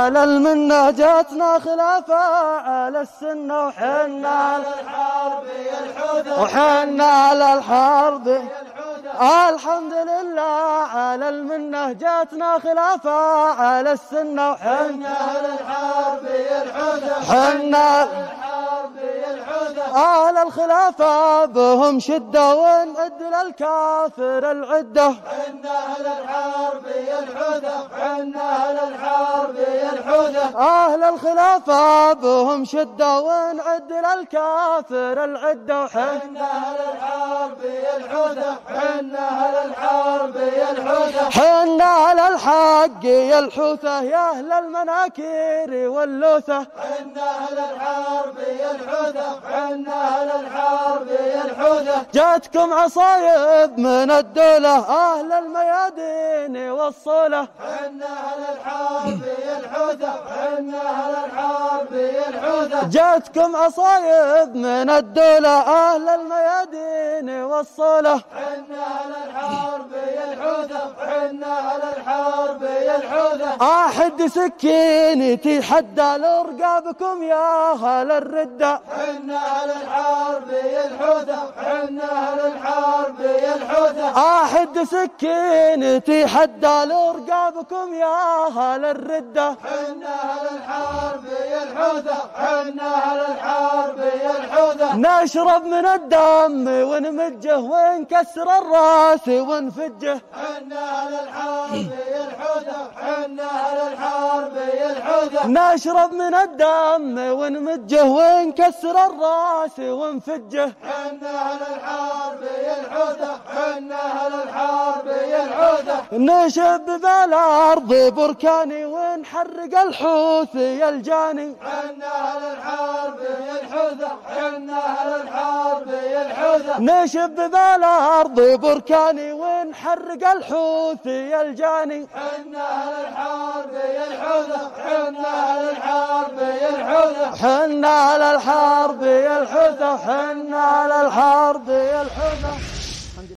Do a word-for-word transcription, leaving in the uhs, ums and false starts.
على المنة جاتنا خلافة على السنة وحنا على الحرب يا الحوثة وحنا على الحرب يا الحوثة. الحمد لله على المنة جاتنا خلافة على السنة وحنا على الحرب يا الحوثة حنا أهل الخلافة بهم شدة ونعد للكافر العدة حنا أهل الحرب يا الحوثة حنا أهل الحرب يا الحوثة. أهل الخلافة بهم شدة ونعد للكافر العدة حنا أهل الحرب يا الحوثة حنا أهل الحرب يا الحوثة حنا على الحق يا الحوثة يا أهل المناكير واللوثة حنا أهل الحرب يا الحوثة حنا أهل الحرب يا الحوثة. جاتكم عصايب من الدولة أهل الميادين والصولة حنا أهل الحرب يا الحوثة حنا أهل الحرب يا الحوثة. جاتكم عصايب من الدولة أهل الميادين والصولة حنا أهل الحرب يا الحوثة حنا أهل الحرب يا الحوثة. أحد سكينتي حتى لرقابكم يا أهل الردة حنا أهل الحرب يا الحوثة حنا أهل الحرب يا الحوثة. أحد سكينتي حتى لرقابكم يا أهل الردة حنا أهل الحرب يا الحوثة حنا أهل الحرب يا الحوثة. نشرب من الدم ونمجه ونكسر الراس ونفجه حنا أهل الحرب يا الحوثة حنا أهل الحرب يا الحوثة. نشرب من الدم ونمجه ونكسر الراس ونفجه حنا أهل الحرب يا الحوثة حنا أهل الحرب يا الحوثة. نشب بالأرض بركاني ونحرق الحوثي الجاني حنا أهل الحرب يا الحوثة حنا أهل الحرب يا الحوثة. نشب بالأرض بركاني ونحرق الحوثي الجاني حنا أهل الحرب يا الحوثة حنا أهل الحرب يا الحوثة حنا على الحرب يا الحوثة حنا على الحرب يا الحوثة.